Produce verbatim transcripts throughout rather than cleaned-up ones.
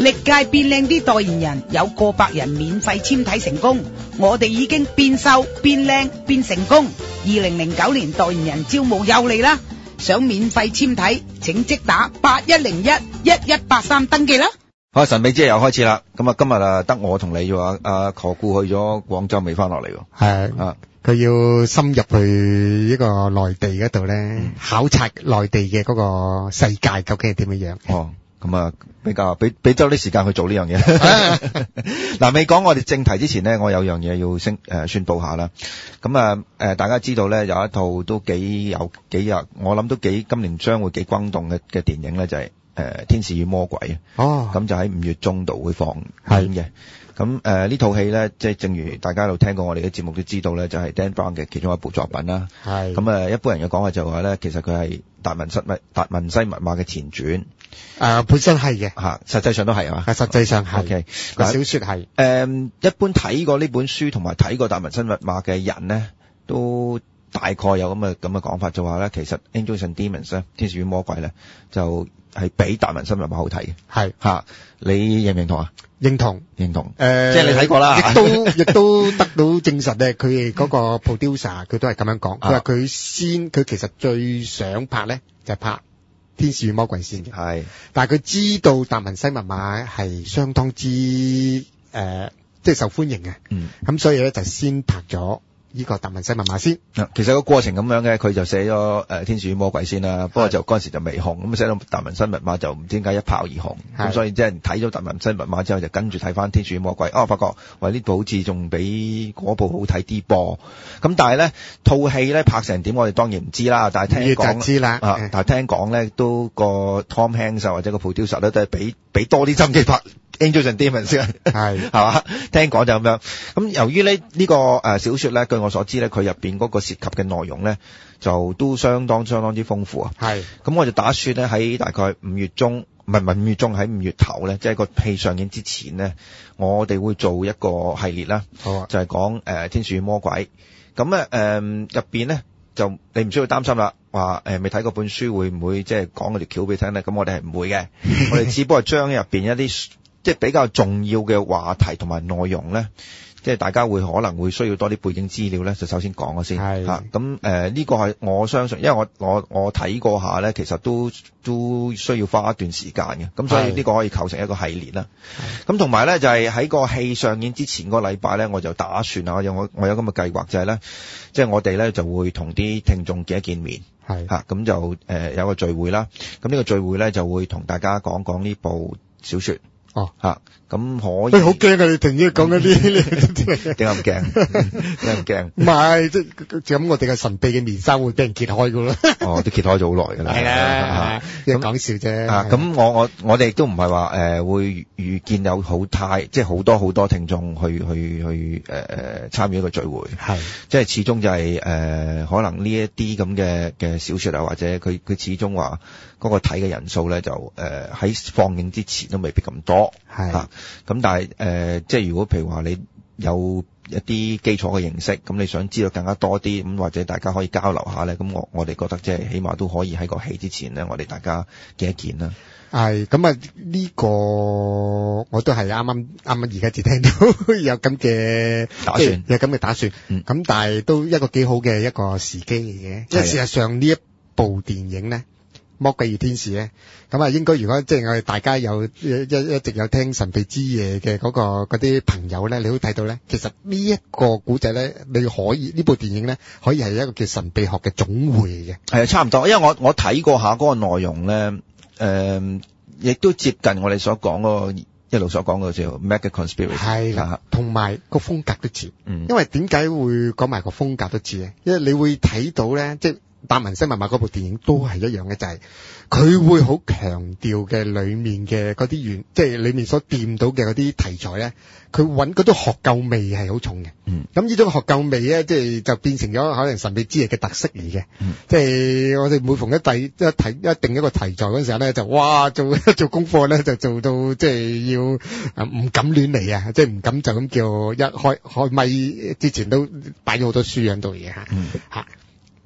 歷屆變靚啲代言人有過百人免費簽體成功，我哋已經變瘦、變靚、變成功。二零零九年代言人招募又嚟啦，想免費簽體，請即打八一零一一一八三登記啦。 好，神秘之夜又開始啦。咁啊，今日啊得我同你啫喎，阿何故去咗廣州未翻落嚟喎。 係啊， 佢要深入去一個內地嗰度咧， 嗯、 考察內地嘅嗰個世界究竟係點樣樣。 哦，咁啊比較俾俾周啲時間去做呢樣嘢。嗱，未講我哋正題之前呢，我有樣嘢要宣誒、呃、宣佈下啦。咁啊誒，大家知道咧有一套都幾有幾日，我諗都幾今年將會幾轟動嘅嘅電影咧，就係、是。誒、呃，天使與魔鬼哦， 咁就喺五月中度會放映嘅。咁誒呢套戲咧，即係正如大家都聽過我哋嘅節目都知道咧，就係、是、Dan Brown 嘅其中一部作品啦。係咁誒，一般人嘅講法就話咧，其實佢係達文西密達文西密碼嘅前傳。誒、 呃，本身係嘅吓，實際上都係啊嘛。實際上係。OK， 個小說係。誒、呃，一般睇過呢本書同埋睇過達文西密碼嘅人咧，都大概有咁嘅咁嘅講法，就話咧，其實 Angels and Demons 咧，天使與魔鬼咧，就係比達文西密碼好睇嘅。係吓，你認唔認同啊？認同，認同。誒、呃，即係你睇過啦， 亦都亦都得到證實咧，佢哋嗰個 producer 佢都係咁樣講，佢話佢先，佢其實最想拍咧就係拍天使與魔鬼先嘅。係，但係佢知道達文西密碼係相當之誒、呃，即係受歡迎嘅。嗯，咁所以咧就先拍咗呢個達文西密碼先。 其實個過程咁樣嘅，佢就寫咗誒天使與魔鬼先啦，不過就嗰陣時就未紅，咁寫到達文西密碼就唔知點解一炮而紅，咁所以即係睇咗達文西密碼之後就跟住睇翻天使與魔鬼，哦，發覺喂呢部好似仲比嗰部好睇啲噃，咁但係咧套戲咧拍成點我哋當然唔知啦，但係聽講知啦， 啊，但係聽講咧都個 Tom Hanks 或者個 producer 咧都係俾俾多啲心機拍Angels and Demons 先係係嘛，聽講就咁樣。咁由於呢呢個誒小說咧，據我所知咧，佢入邊嗰個涉及嘅內容咧，就都相當相當之豐富啊。係。咁我就打算咧喺大概五月中，唔係唔係五月中，喺五月頭咧，即係個戲上映之前咧，我哋會做一個系列啦。好啊。就係講誒天使與魔鬼。咁咧誒入邊咧就你唔需要擔心啦，話誒未睇過本書會唔會即係講嗰條橋俾你聽咧？咁我哋係唔會嘅，我哋只不過將入邊一啲即係比較重要嘅話題同埋內容咧，即係大家會可能會需要多啲背景資料咧，就首先講咗先嚇。咁誒呢個係我相信，因為我我我睇過下咧，其實都都需要花一段時間嘅。咁所以呢個可以構成一個系列啦。咁同埋咧就係、是、喺個戲上映之前個禮拜咧，我就打算啊，我有我我有咁嘅計劃就係咧，即係我哋咧就會同啲聽眾見一見面。係嚇，咁就誒、呃、有個聚會啦。咁呢個聚會咧就會同大家講講呢部小說。哦，吓咁可以。好驚啊！你突然間講嗰啲，點解咁驚？點解咁驚？唔係，即係咁，我哋嘅神秘嘅面紗會俾人揭開噶啦。哦，都揭開咗好耐噶啦。係啦，咁講笑啫。啊，咁我我我哋都唔係話誒會預見有好太，即係好多好多聽眾去去去誒誒參與一個聚會。係，即係始終就係、是、誒、呃、可能呢一啲咁嘅嘅小說啊，或者佢佢始終話嗰個睇嘅人數咧，就誒喺、呃、放映之前都未必咁多。係啊，咁但係誒、呃，即係如果譬如話你有一啲基礎嘅認識，咁你想知道更加多啲，咁或者大家可以交流下咧，咁我我哋覺得即係起碼都可以喺個戲之前咧，我哋大家見一見啦。係，咁啊呢個我都係啱啱啱啱而家至聽到有咁嘅打算，有咁嘅打算。咁、嗯、但係都一個幾好嘅一個時機嚟嘅，因為事實上呢一部電影咧。魔鬼與天使咧，咁啊應該如果即係我哋大家有一一一直有聽神秘之夜嘅嗰、嗰個嗰啲朋友咧，你會睇到咧，其實呢一個古仔咧，你可以呢部電影咧，可以係一個叫神秘學嘅總匯嚟嘅。係啊，差唔多，因為我我睇過下嗰個內容咧，誒、呃，亦都接近我哋所講嗰個一路所講嘅叫 Mega Conspiracy。係啦，同埋個風格都似。嗯。因為點解會講埋個風格都似咧？因為你會睇到咧，即係。達文西密碼嗰部電影都係一樣嘅，就係、是、佢會好強調嘅裏面嘅嗰啲原，即係裏面所掂到嘅嗰啲題材咧，佢揾嗰種學究味係好重嘅。嗯，咁呢種學究味咧，即係就變成咗可能神秘之夜嘅特色嚟嘅。嗯，即係我哋每逢一題一題一定一個題材嗰陣時候咧，就哇做做功課咧，就做到即係要唔敢亂嚟啊，即係唔敢就咁叫一開開咪之前都擺咗好多書喺度嘅嚇。嗯，嚇。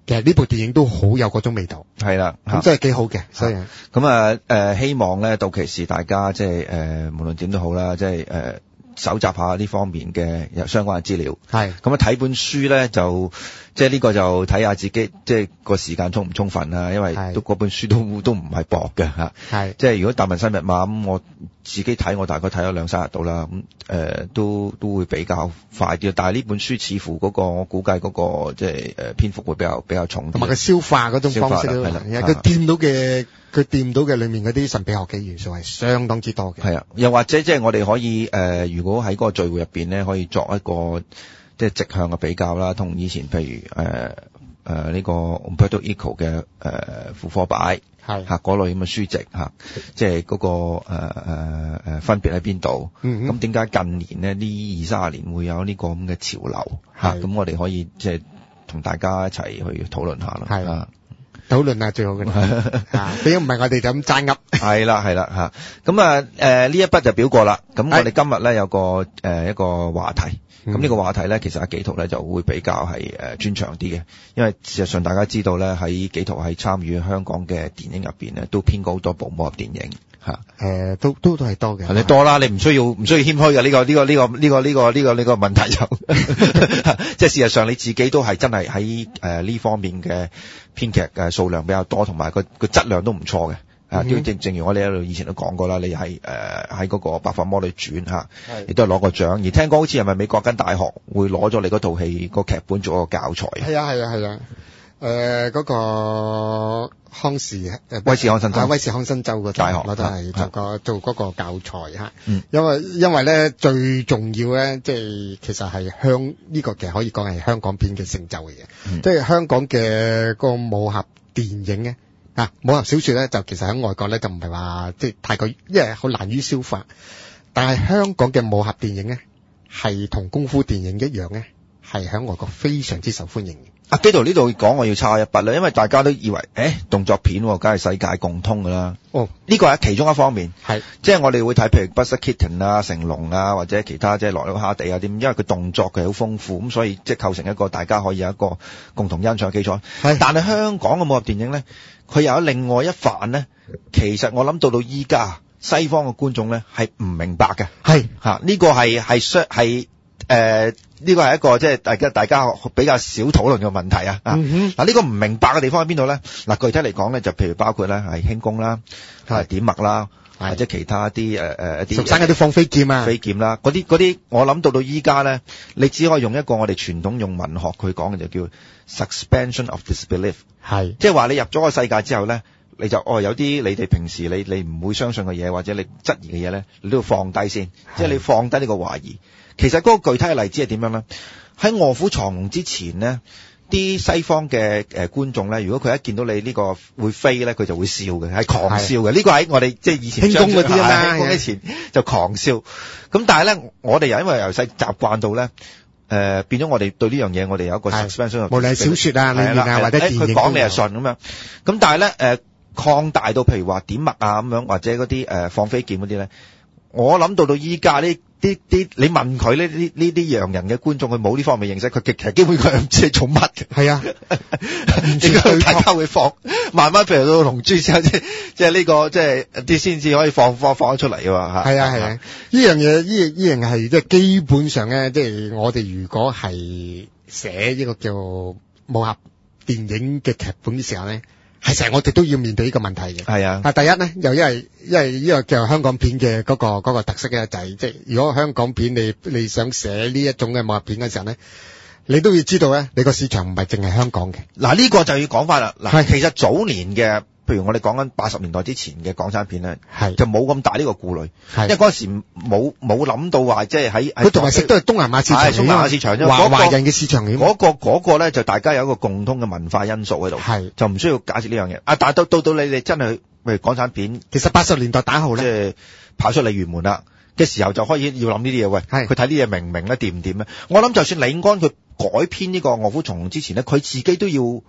其實呢部電影都好有嗰種味道。 係啦， 咁真係幾好嘅。所以咁啊誒，希望咧到期時大家即係誒，無論點都好啦，即係誒。搜集下呢方面嘅相關嘅資料，係咁啊睇本書咧就即係呢個就睇下自己即係個時間充唔充分啦，因為都嗰本書都都唔係薄嘅嚇，係即係如果達文西密碼咁我自己睇我大概睇咗兩三日到啦，咁誒、呃、都都會比較快啲，但係呢本書似乎嗰、那個我估計嗰、那個即係誒篇幅會比較比較重，同埋佢消化嗰種方式係啦，佢掂到嘅。佢掂到嘅裏面嗰啲神秘學嘅元素係相當之多嘅。係啊，又或者即係我哋可以誒、呃，如果喺嗰個聚會入邊咧，可以作一個即係直向嘅比較啦，同以前譬如誒誒呢個 Umberto Eco 嘅誒婦科擺係嚇嗰類咁嘅書籍嚇，即係嗰個誒誒誒分別喺邊度？咁點解近年呢？呢二三十年會有呢個咁嘅潮流嚇？咁我哋可以即係同大家一齊去討論下啦。係啊。討論啊，最好嘅啦，啊，如果唔係我哋就咁齋噏。係啦，係啦，吓，咁啊，誒、呃，呢一筆就表過啦。咁我哋今日咧有個誒、呃、一個話題，咁、嗯、呢個話題咧，其實阿紀陶咧就會比較係誒專長啲嘅，因為事實上大家知道咧，喺紀陶係參與香港嘅電影入邊咧，都編過好多部武俠電影。吓，誒、呃，都都都係多嘅，係你多啦，你唔需要唔需要謙虛嘅呢個呢、這個呢、這個呢、這個呢、這個呢、這個呢、這個問題就，即係事實上你自己都係真係喺誒呢方面嘅編劇嘅數量比較多，同埋個個質量都唔錯嘅，啊，都、嗯、正正如我哋喺度以前都講過啦，你係誒喺嗰個《白髮魔女傳》吓，亦都係攞過獎，而聽講好似係咪美國間大學會攞咗你嗰套戲個劇本做個教材？係啊係啊係啊。誒、呃，嗰、那個康士誒，威士康辛州，威士康辛州個大學啦，都係做個做嗰個教材吓。嗯，因為因為咧最重要咧，即係其實係香呢個其實可以講係香港片嘅成就嘅嘢。嗯，即係香港嘅個武俠電影咧，啊，武俠小說咧就其實喺外國咧就唔係話即係太過，因為好難於消化。但係香港嘅武俠電影咧係同功夫電影一樣咧，係喺外國非常之受歡迎嘅。阿紀陶呢度講我要插一筆啦，因為大家都以為誒動作片梗係世界共通噶啦。哦，呢個係其中一方面，係即係我哋會睇譬如 Buster Keaton 啊、成龍啊或者其他即係羅里哈地啊點，因為佢動作佢好豐富，咁所以即係構成一個大家可以有一個共同欣賞嘅基礎。係，但係香港嘅武俠電影咧，佢又有另外一範咧，其實我諗到到依家西方嘅觀眾咧係唔明白嘅。係吓呢個係係相係。誒、呃，呢、這個係一個即係大家大家比較少討論嘅問題啊！嗱、嗯，呢、啊這個唔明白嘅地方喺邊度咧？嗱、啊，具體嚟講咧，就譬如包括咧係輕功啦，係點墨啦，或者其他啲誒誒一啲，熟生嗰啲放飛劍啊，飛劍啦，嗰啲嗰啲，我諗到到依家咧，你只可以用一個我哋傳統用文學佢講嘅就叫 suspension of disbelief， 係，即係話你入咗個世界之後咧，你就哦有啲你哋平時你你唔會相信嘅嘢或者你質疑嘅嘢咧，你都要放低先，即係你放低呢個懷疑。其實嗰個具體嘅例子係點樣咧？喺臥虎藏龍之前咧，啲西方嘅誒、呃、觀眾咧，如果佢一見到你呢個會飛咧，佢就會笑嘅，係狂笑嘅。呢、這個喺我哋即係以前輕功嗰啲啊嘛，輕功之前就狂笑。咁但係咧，我哋又因為由細習慣到咧，誒、呃、變咗我哋對呢樣嘢，我哋有一個 suspension。無論係小說啊、裏面啊或者電影，佢講你係信咁樣。咁但係咧，誒、呃、擴大到譬如話點墨啊咁樣，或者嗰啲誒放飛劍嗰啲咧，我諗到到依家呢。啲啲你問佢呢啲呢啲洋人嘅觀眾，佢冇呢方面認識，佢極其基本佢唔知係做乜嘅。係啊，唔知佢大家會放，慢慢譬如到龍珠之後，即係即係呢個即係啲先至可以放放放得出嚟嘅嘛嚇。係啊係啊，呢樣嘢呢呢樣係即係基本上咧，即係我哋如果係寫呢個叫武俠電影嘅劇本嘅時候咧。係成日我哋都要面對呢個問題嘅。係啊。啊，第一咧，又因為因為呢個叫香港片嘅嗰個嗰個特色咧，就係即係如果香港片你你想寫呢一種嘅武俠片嘅時候咧，你都要知道咧，你個市場唔係淨係香港嘅。嗱，呢個就要講翻啦。嗱，其實早年嘅，譬如我哋講緊八十年代之前嘅港產片咧，係就冇咁大呢個顧慮，因為嗰陣時冇冇諗到話即係喺佢同埋食都係東南亞市場，東南亞市場啫。華華人嘅市場嚟。嗰個嗰個咧就大家有一個共通嘅文化因素喺度，係就唔需要解釋呢樣嘢。啊，但係到到到你哋真係譬如港產片，其實八十年代打後咧，即係跑出鯉魚門啦嘅時候，就開始要諗呢啲嘢。喂，佢睇呢嘢明唔明咧？掂唔掂咧？我諗就算李安佢改編呢個《臥虎藏龍》之前咧，佢自己都要。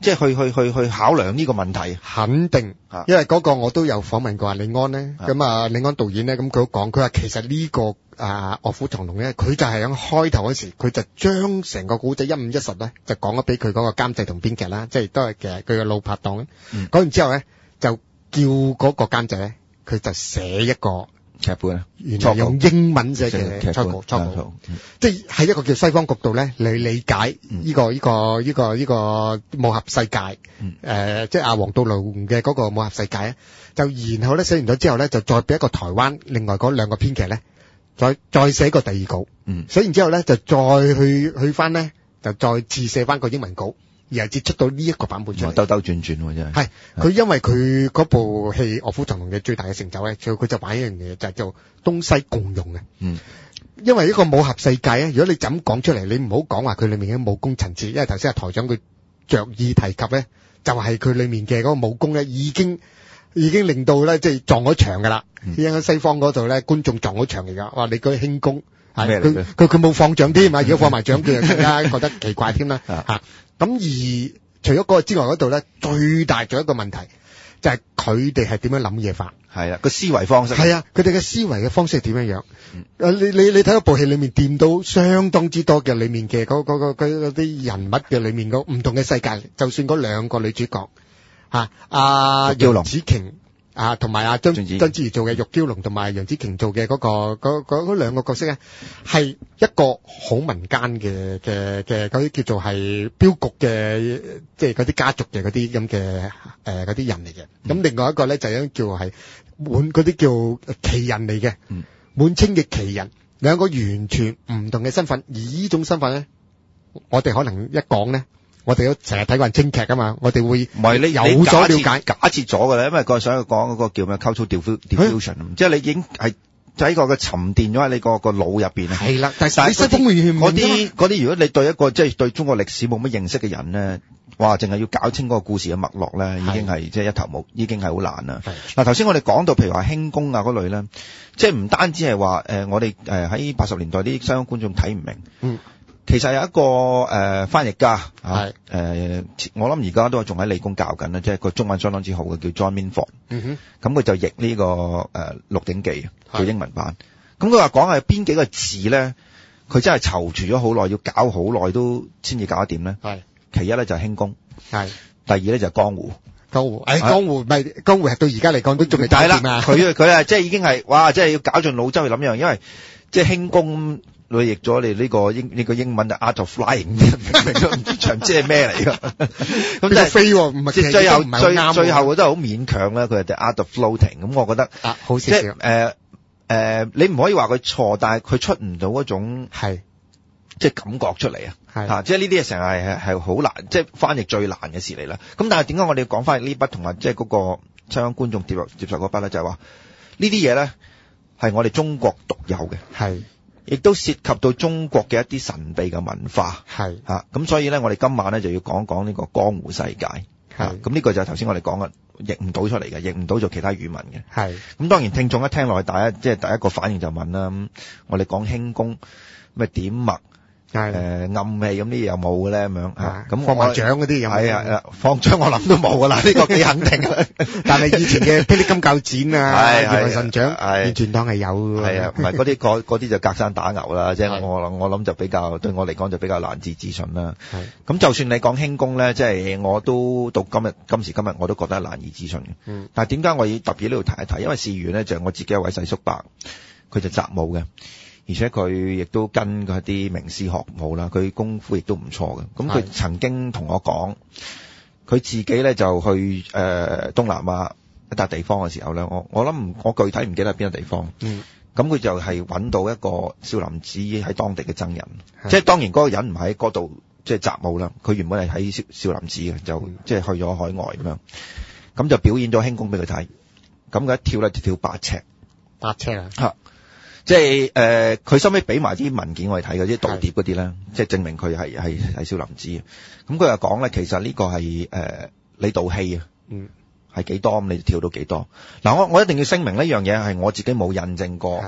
即係去去去去考量呢個問題？ 肯定，因為嗰個我都有訪問過阿李安咧，咁啊李安導演咧，咁佢都講，佢話其實呢個啊臥虎藏龍咧，佢就係喺開頭嗰時，佢就將成個古仔一五一十咧，就講咗俾佢嗰個監製同編劇啦，即係都係其實佢嘅老拍檔咧。講、嗯、完之後咧，就叫嗰個監製咧，佢就寫一個劇本啊， 原來用英文寫嘅初稿，初稿，即係喺一個叫西方角度咧，你理解呢個呢個呢個呢個武俠世界，誒、嗯呃，即係阿黃道龍嘅嗰個武俠世界啊，就然後咧寫完咗之後咧，就再俾一個台灣另外嗰兩個編劇咧，再再寫個第二稿，嗯，寫完之後咧就再去去翻咧，就再次寫翻個英文稿。然後至出到呢一個版本出嚟，兜兜轉轉喎，真係。係佢因為佢嗰部戲《臥虎藏龍》嘅最大嘅成就咧，佢佢就玩一樣嘢，就係做東西共用嘅。嗯，因為一個武俠世界咧，如果你就咁講出嚟，你唔好講話佢裏面嘅武功層次，因為頭先阿台長佢着意提及咧，就係佢裏面嘅嗰個武功咧，已經已經令到咧即係撞咗牆噶啦。因為西方嗰度咧，觀眾撞咗牆嚟噶，哇！你嗰啲輕功係佢佢佢冇放獎添啊，如果放埋獎，佢就更加覺得奇怪添啦嚇。咁而除咗嗰個之外嗰度咧，最大仲有一個問題，就係佢哋係點樣諗嘢法？係啊，個思維方式。係啊，佢哋嘅思維嘅方式係點樣樣？嗯、你你你睇嗰部戲裏面掂到相當之多嘅裏面嘅嗰嗰嗰啲人物嘅裏面嗰唔同嘅世界，就算嗰兩個女主角嚇，阿楊紫瓊。啊，同埋阿張張之怡做嘅玉嬌龍，同埋楊紫瓊做嘅嗰、嗰個嗰嗰嗰兩個角色咧，係一個好民間嘅嘅嘅嗰啲叫做係鏢局嘅，即係嗰啲家族嘅嗰啲咁嘅誒嗰啲人嚟嘅。咁、嗯、另外一個咧就係叫係滿嗰啲叫奇人嚟嘅，滿清嘅奇人，兩個完全唔同嘅身份。而呢種身份咧，我哋可能一講咧。我哋都成日睇慣京劇啊嘛，我哋會唔係你有所了解，假設咗㗎啦，因為佢想講嗰個叫咩 cultural diffusion，即係你已經係喺個嘅沉澱咗喺你個個腦入邊啊。係啦，但係西方嗰啲嗰啲，如果你對一個即係、就是、對中國歷史冇乜認識嘅人咧，哇，淨係要搞清嗰個故事嘅脈絡咧，已經係即係一頭霧，已經係好難啦。嗱，頭先我哋講到譬如話輕功啊嗰類咧，即係唔單止係話誒，我哋誒喺八十年代啲香港觀眾睇唔明。嗯。其實有一個誒、呃、翻譯家，係誒、呃、我諗而家都仲喺理工教緊啦，即係個中文相當之好嘅，叫 John Minford。嗯哼，咁佢就譯呢、這個誒《鹿鼎記》做英文版。咁佢話講係邊幾個字咧？佢真係躊躇咗好耐，要搞好耐都先至搞得掂咧。係，其一咧就係輕功，係，第二咧就係江湖。江湖，誒、哎、江湖咪江湖係到而家嚟講都仲未搞掂啊！佢佢係即係已經係哇，即係要搞盡腦汁去諗樣，因為即係輕功。佢譯咗你呢個英呢、呢個英文就 Art of Flying，明咗唔知長即係咩嚟㗎？咁即係飛喎，唔係即係最後最最後都係好勉強啦。佢係 The Art of Floating，咁我覺得啊，好少少即係誒誒，你唔可以話佢錯，但係佢出唔到嗰種係即係感覺出嚟啊！係啊，即係呢啲嘢成日係係好難，即係翻譯最難嘅事嚟啦。咁但係點解我哋要講翻呢筆同埋即係嗰個將觀眾接受接受嗰筆咧？就係話呢啲嘢咧係我哋中國獨有嘅，係。亦都涉及到中國嘅一啲神秘嘅文化，係嚇咁，所以咧，我哋今晚咧就要講講呢個江湖世界，係咁呢個就係頭先我哋講嘅譯唔到出嚟嘅，譯唔到做其他語文嘅，係咁。當然聽眾一聽落去，大家即係第一個反應就問啦，咁我哋講輕功咩點墨？係誒、呃、暗器咁啲嘢有冇嘅咧咁樣嚇，咁放埋獎嗰啲有冇？係啊，放獎我諗都冇噶啦，呢個幾肯定。但係以前嘅霹靂金鉸剪啊、葉問神掌，完全當係有。係啊，唔係嗰啲嗰啲就隔山打牛啦，即係我我諗就比較對我嚟講就比較難自置信啦。係咁，就算你講輕功咧，即係我都到今日今時今日我都覺得係難以置信嘅。嗯。但係點解我要特別呢度提一提？因為事緣咧就係我自己一位細叔伯，佢就習武嘅。而且佢亦都跟嗰啲名師學武啦，佢功夫亦都唔錯嘅。咁佢曾經同我講，佢自己咧就去誒、呃、東南亞一笪地方嘅時候咧，我我諗我具體唔記得係邊個地方。嗯。咁佢就係揾到一個少林寺喺當地嘅僧人，即係當然嗰個人唔喺嗰度即係習武啦，佢原本係喺少少林寺嘅，就即係去咗海外咁樣。咁就表演咗輕功俾佢睇，咁佢一跳咧就跳八尺。八尺啊！嚇！即係誒，佢收尾俾埋啲文件我哋睇嘅，啲道碟嗰啲咧，即係證明佢係係係少林寺嘅。咁佢又講咧，其實呢個係誒、呃、你道氣啊，嗯，係幾多咁你就跳到幾多。嗱，我我一定要聲明呢樣嘢係我自己冇印證過，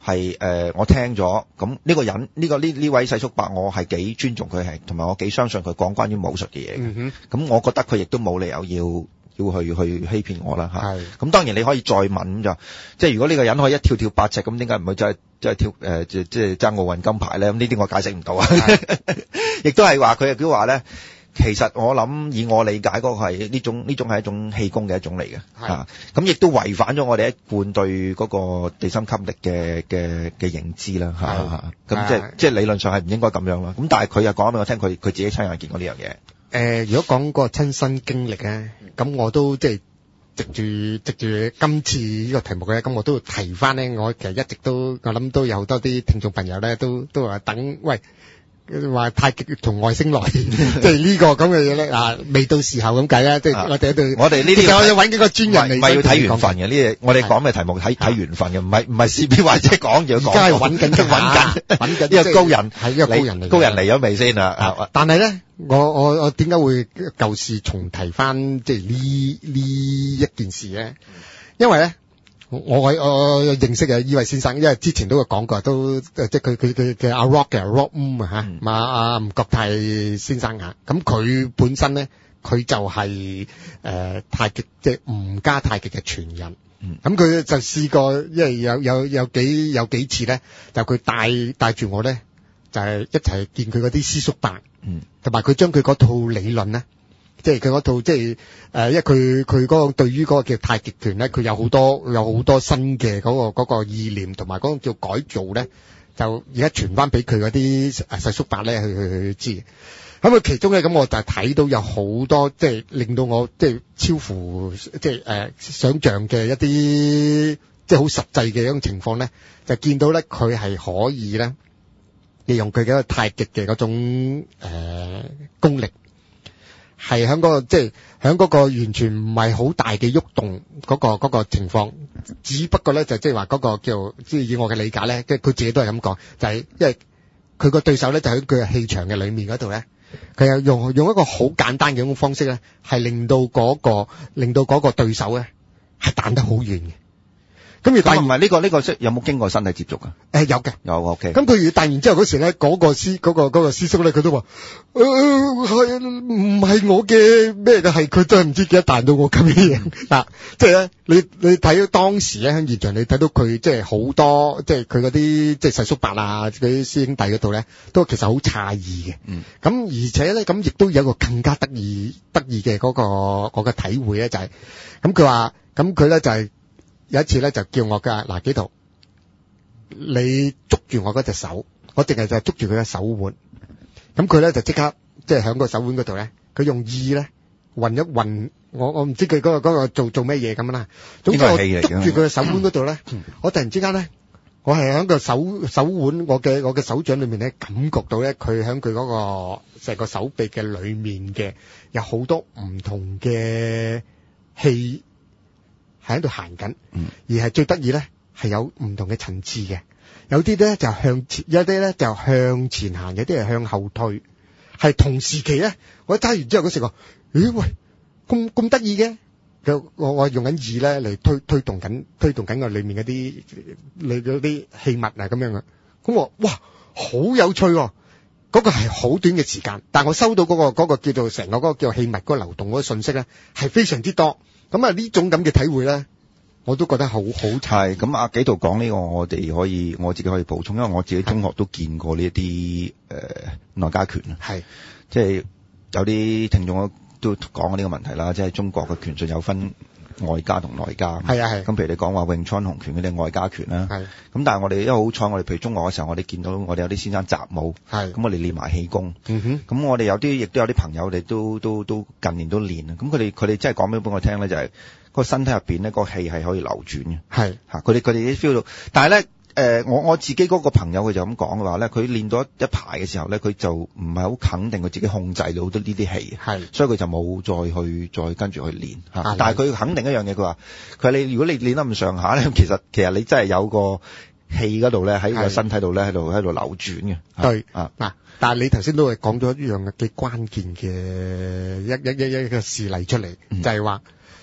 係誒、呃、我聽咗，咁呢個人呢、呢個呢呢位細叔伯，我係幾尊重佢，係同埋我幾相信佢講關於武術嘅嘢。咁、嗯、我覺得佢亦都冇理由要要去去欺騙我啦嚇。咁當然你可以再問就，即係如果呢個人可以一跳跳八尺，咁點解唔去再即係跳誒、呃、即即係爭奧運金牌咧？咁呢啲我解釋唔到啊。亦都係話佢亦都話咧。其實我諗以我理解嗰個係呢種呢種係一種氣功嘅一種嚟嘅，嚇咁亦都違反咗我哋一貫對嗰個地心吸力嘅嘅嘅認知啦，嚇咁即係即係理論上係唔應該咁樣啦。咁但係佢又講俾我聽，佢佢自己親眼見過呢樣嘢。誒、 呃，如果講個親身經歷咧，咁我都即係藉住藉住今次呢個題目咧，咁我都提翻咧。我其實一直都我諗都有好多啲聽眾朋友咧，都都話等喂。話太極同外星來，即係呢個咁嘅嘢咧啊，未到時候咁計啦，即係我哋喺度， 我哋呢啲我要揾幾個專人嚟， 唔係要睇緣分嘅呢啲，我哋講嘅題目睇睇緣分嘅，唔係唔係視邊或者講嘢講。 而家係揾緊揾緊揾緊呢個高人， 係呢個高人嚟， 高人嚟咗未先啊？ 但係咧，我我我點解會舊事重提翻即係呢呢一件事咧？因為咧。我我我認識嘅呢位先生，因為之前都有講過，都即係佢佢佢嘅阿 Rock 嘅 Rock 吳啊嚇，阿阿吳國泰先生嚇，咁佢本身咧，佢就係、是、誒、呃、太極即係吳家太極嘅傳人，咁、嗯、佢就試過，因為有有有幾有幾次咧，就佢帶帶住我咧，就係、是、一齊見佢嗰啲師叔伯，同埋佢將佢嗰套理論咧。即係佢嗰套，即係誒，因為佢佢嗰個對於嗰個叫太極拳咧，佢有好多有好多新嘅嗰個嗰個意念，同埋嗰個叫改造咧，就而家傳翻俾佢嗰啲誒細叔伯咧去去去知。咁啊，其中咧咁我就睇到有好多即係令到我即係超乎即係誒想像嘅一啲即係好實際嘅一種情況咧，就見到咧佢係可以咧利用佢嘅一個太極嘅嗰種誒、呃、功力。係喺嗰個即係喺嗰個完全唔係好大嘅喐動嗰個嗰個情況，只不過咧就即係話嗰個叫即係以我嘅理解咧，即係佢自己都係咁講，就係因為佢個對手咧就喺佢嘅氣場嘅裏面嗰度咧，佢又用用一個好簡單嘅一種方式咧，係令到嗰個令到嗰個對手咧係彈得好遠嘅。咁而但唔係呢個呢個有冇經過身體接觸啊？誒有嘅，有 OK。咁佢彈完之後嗰時咧，嗰個師嗰個嗰個師叔咧，佢都話：誒係唔係我嘅咩嘅？係佢真係唔知幾多彈到我咁嘅樣嗱。即係咧，你你睇到當時咧喺現場，你睇到佢即係好多，即係佢嗰啲即係細叔伯啊，嗰啲師兄弟嗰度咧，都其實好詫異嘅。嗯。咁而且咧，咁亦都有一個更加得意得意嘅嗰個我嘅體會咧，就係咁佢話，咁佢咧就係。有一次咧就叫我㗎嗱幾圖，你捉住我嗰隻手，我淨係就係捉住佢嘅手腕，咁佢咧就即刻即係喺個手腕嗰度咧，佢用意咧運一運，我我唔知佢嗰、嗰個、嗰個做做咩嘢咁啦。總之我捉住佢嘅手腕嗰度咧，我突然之間咧，我係喺個手手腕我嘅我嘅手掌裏面咧，感覺到咧佢喺佢嗰個成個手臂嘅裏面嘅有好多唔同嘅氣。係喺度行緊，而係最得意咧，係有唔同嘅層次嘅。有啲咧就向前，有啲咧就向前行，有啲係向後退。係同時期咧，我揸完之後嗰時話：咦喂，咁咁得意嘅！我我用緊意咧嚟推推動緊，推動緊個裏面嗰啲你嗰啲器物啊咁樣嘅。咁我哇，好有趣喎、哦！嗰、嗰個係好短嘅時間，但我收到嗰、嗰個嗰、嗰個叫做成個嗰個叫器物嗰個流動嗰個信息咧，係非常之多。咁啊呢種咁嘅體會咧，我都覺得好好係。咁阿紀陶講呢個，我哋可以我自己可以補充，因為我自己中學都見過呢一啲誒內家拳啊。係，即係有啲聽眾都講過呢個問題啦，即係中國嘅拳術有分外家同內家。係啊係。咁譬如你講話詠春紅拳嗰啲外家拳啦。係。咁但係我哋因為好彩，我哋譬如中學嘅時候，我哋見到我哋有啲先生習武。係。咁我哋練埋氣功。嗯哼。咁我哋有啲亦都有啲朋友，我哋都都都近年都練啊。咁佢哋佢哋真係講俾俾我聽咧，就係、是、個身體入邊咧個氣係可以流轉嘅。係。嚇！佢哋佢哋啲 feel 到，但係咧。誒、呃，我我自己嗰個朋友佢就咁講嘅話咧，佢練到一排嘅時候咧，佢就唔係好肯定佢自己控制到好多呢啲氣，係，所以佢就冇再去再跟住去練嚇、啊。但係佢肯定一樣嘢，佢話佢話你如果你練得咁上下咧，其實其實你真係有個氣嗰度咧喺個身體度咧喺度喺度流轉嘅。對啊嗱，但係你頭先都係講咗一樣嘅幾關鍵嘅一一一一個事例出嚟，嗯、就係話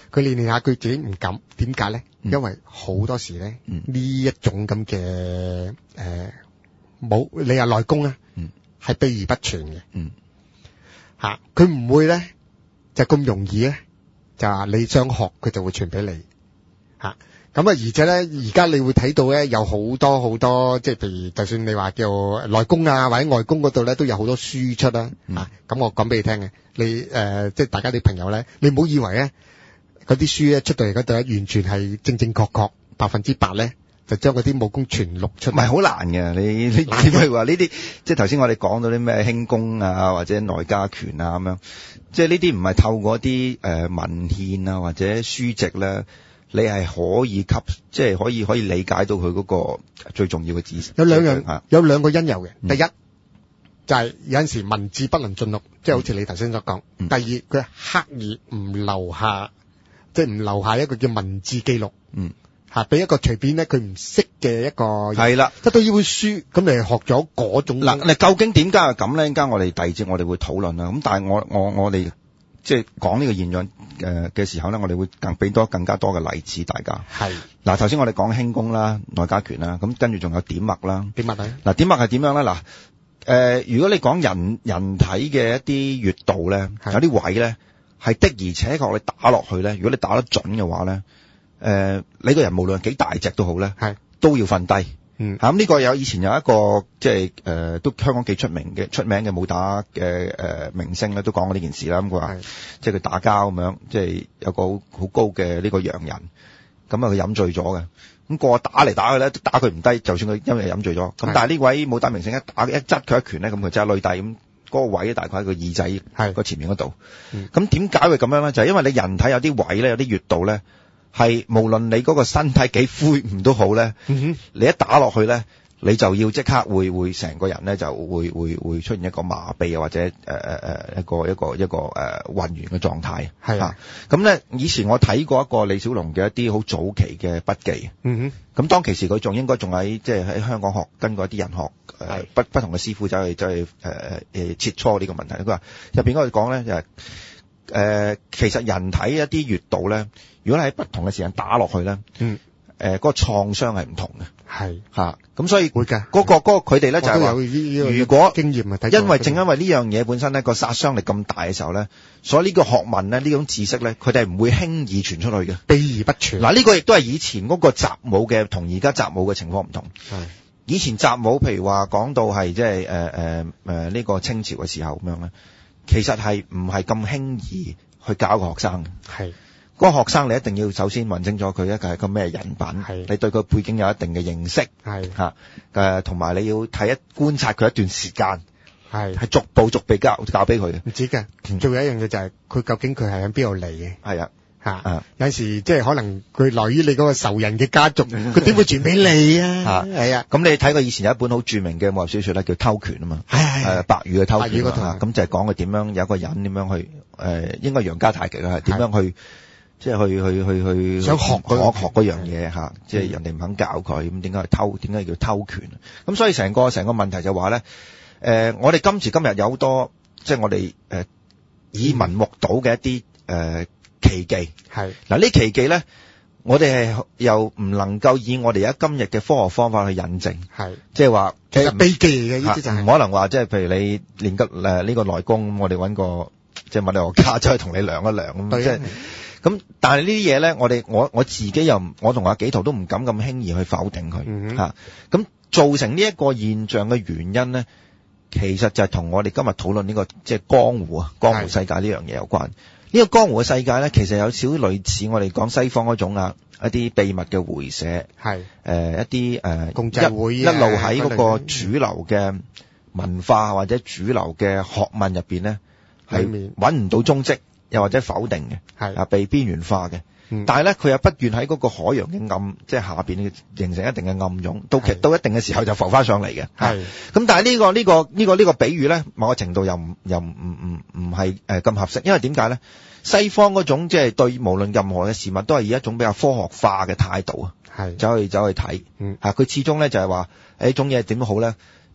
佢練練下佢自己唔敢，點解咧？因為好多時咧呢、嗯、一種咁嘅誒冇你話內功啊，係秘而不傳嘅。嗯，吓佢唔會咧就咁容易咧，就話你想學佢就會傳俾你吓。咁啊，而且咧而家你會睇到咧有好多好多，即係譬如就算你話叫內功啊或者外功嗰度咧都有好多書出啦。嗯、啊，咁我講俾你聽嘅，你誒、呃、即係大家啲朋友咧，你唔好以為咧嗰啲書咧出到嚟嗰度咧完全係正正確確百分之百咧。就將嗰啲武功傳錄出嚟，唔係好難嘅。你你點會話呢啲？即係頭先我哋講到啲咩輕功啊，或者內家拳啊咁樣，即係呢啲唔係透過啲誒、呃、文獻啊或者書籍咧，你係可以吸，即係可以可以理解到佢嗰個最重要嘅知識。有兩樣，啊、有兩個因由嘅。第一、嗯、就係、是、有陣時文字不能盡錄，即係好似你頭先所講。嗯、第二佢刻意唔留下，即係唔留下一個叫文字記錄。嗯。吓，俾一個隨便咧，佢唔識嘅一個係啦，得到呢本書，咁你學咗嗰種嗱，你究竟點解係咁咧？陣間我哋第二節我哋會討論啦。咁但係我我我哋即係講呢個現象誒嘅時候咧，我哋會更俾多更加多嘅例子大家。係嗱，頭先我哋講輕功啦、內家拳啦，咁跟住仲有點脈啦。點脈係嗱，點脈係點樣咧？嗱，誒，如果你講人人體嘅一啲穴道咧，有啲位咧係的而且確你打落去咧，如果你打得準嘅話咧。誒、呃，你個人無論幾大隻都好咧，係都要瞓低。嗯，咁、啊、呢、這個有以前有一個即係誒，都香港幾出名嘅出名嘅武打嘅誒、呃、明星咧，都講過呢件事啦。咁佢話，即係佢打交咁樣，即係有個好好高嘅呢個洋人，咁啊佢飲醉咗嘅，咁個打嚟打去咧都打佢唔低，就算佢因為飲醉咗。咁但係呢位武打明星一打一執佢一拳咧，咁佢就係累低咁嗰個位咧，大概喺個耳仔係個前面嗰度。咁點解會咁樣咧？就係、是、因為你人體有啲位咧，有啲穴道咧。係無論你嗰個身體幾灰唔都好咧、嗯，你一打落去咧，你就要即刻會會成個人咧就會會會出現一個麻痹啊或者誒誒誒一個一個一個誒暈眩嘅狀態。係啊，咁咧以前我睇過一個李小龍嘅一啲好早期嘅筆記。嗯哼，咁當其時佢仲應該仲喺即係喺香港學跟過一啲人學誒、呃、不不同嘅師傅走去走去誒誒切磋呢個問題。佢話入邊嗰度講咧就係、是。誒、呃，其實人體一啲穴道咧，如果你喺不同嘅時間打落去咧，嗯，誒、呃，嗰、那個創傷係唔同嘅，係吓，咁所以會嘅，嗰、那個嗰、那個佢哋咧就係話，如果經驗啊，因為正因為呢樣嘢本身咧個殺傷力咁大嘅時候咧，所以呢個學問咧呢種知識咧，佢哋係唔會輕易傳出去嘅，秘而不傳。嗱，呢個亦都係以前嗰個習武嘅同而家習武嘅情況唔同。係以前習武，譬如話講到係即係誒誒誒呢個清朝嘅時候咁樣咧。其實係唔係咁輕易去教個學生嘅，係嗰個學生你一定要首先問清楚佢一個係個咩人品，係你對佢背景有一定嘅認識，係吓誒，同埋你要睇一觀察佢一段時間，係係逐步逐步教教俾佢嘅。唔止嘅，仲有一樣嘢就係佢究竟佢係喺邊度嚟嘅，係啊。吓、啊，有陣時即係可能佢來於你嗰個仇人嘅家族，佢點會傳俾你啊？係啊，咁、啊、你睇過以前有一本好著名嘅武俠小說咧，叫《偷拳》啊嘛，係係白羽嘅偷拳啊，咁就係講佢點樣有一個人點樣去誒、呃，應該楊家太極啊，點樣去即係去去去去想學學學嗰樣嘢吓，即係人哋唔肯教佢，咁點解去偷？點解叫偷拳？咁所以成個成個問題就話咧，誒、呃，我哋今時今日有好多即係我哋誒、呃、耳聞目睹嘅一啲誒。呃奇技係嗱，呢奇技咧，我哋係又唔能夠以我哋而家今日嘅科學方法去引證，係即係話其實秘技嚟嘅，呢啲就係唔可能話即係譬如你練得誒呢個內功，咁我哋揾個即係物理學家走去同你量一量咁，即係咁。但係呢啲嘢咧，我哋我我自己又我同阿紀陶都唔敢咁輕易去否定佢嚇。咁、嗯、造成呢一個現象嘅原因咧，其實就係同我哋今日討論呢個即係江湖啊，江湖世界呢樣嘢有關。呢、這個江湖嘅世界咧，其實有少少類似我哋講西方嗰種啊，一啲秘密嘅會社，係誒、呃、一啲誒、呃、共濟會、啊、一路喺嗰個主流嘅文化或者主流嘅學問入邊咧，係揾唔到蹤跡，又或者否定嘅，係啊被邊緣化嘅。嗯、但係咧，佢又不斷喺嗰個海洋嘅暗，即係下邊形成一定嘅暗湧，到其到一定嘅時候就浮翻上嚟嘅。係咁，但係呢、呢個呢、呢個呢、呢個呢、呢個比喻咧，某個程度又唔又唔唔唔唔係誒咁合適，因為點解咧？西方嗰種即係對無論任何嘅事物都係以一種比較科學化嘅態度啊，係走去走去睇，嗯，吓佢始終咧就係話誒，呢種嘢點都好咧，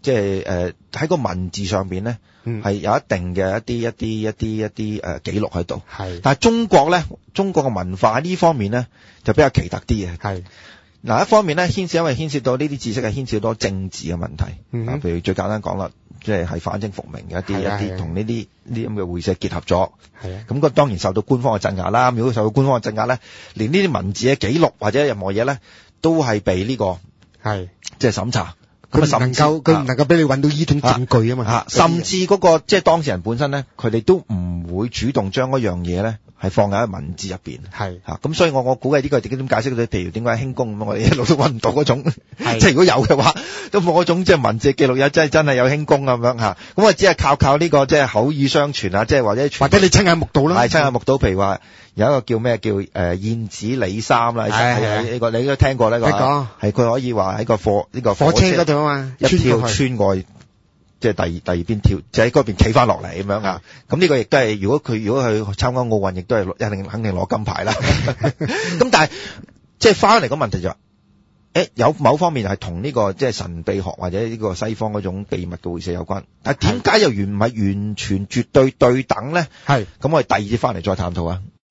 即係誒喺個文字上邊咧，係、嗯、有一定嘅一啲一啲一啲一啲誒記錄喺度。係，但係中國咧，中國嘅文化喺呢方面咧就比較奇特啲嘅。係。嗱，一方面咧牽涉，因為牽涉到呢啲知識係牽涉到政治嘅問題。嗯。譬如最簡單講啦，即係係反清復明嘅一啲一啲同呢啲呢啲咁嘅會社結合咗。係啊。咁個當然受到官方嘅鎮壓啦。如果受到官方嘅鎮壓咧，連呢啲文字嘅記錄或者任何嘢咧，都係被呢、呢個係即係審查。佢唔能夠，佢唔能夠俾你揾到呢種證據啊嘛。啊，甚至嗰、嗰個即係當事人本身咧，佢哋都唔會主動將嗰樣嘢咧係放喺文字入邊。係嚇，咁所以我我估計呢個點點解釋到，譬如點解輕功咁，我哋一路都揾唔到嗰種，即係如果有嘅話，都冇嗰種即係文字記錄有真係真係有輕功咁樣嚇。咁啊，只係靠靠呢、呢個即係口語相傳啊，即係或者或者你親眼目睹啦。係親眼目睹，譬如話有一個叫咩叫誒、呃、燕子李三啦，係呢個你應該聽過呢、呢個。係佢可以話喺個火呢、呢個火車嗰度啊嘛，一跳穿過即係第二第二邊跳，就喺嗰邊企翻落嚟咁樣啊。咁呢個亦都係如果佢如果去參加奧運，亦都係一定肯定攞金牌啦。咁但係即係翻嚟個問題就話、是，誒有某方面係同呢個即係神秘學或者呢個西方嗰種秘密嘅會社有關，但係點解又完唔係完全絕對對等咧？係咁，我哋第二節翻嚟再探討啊。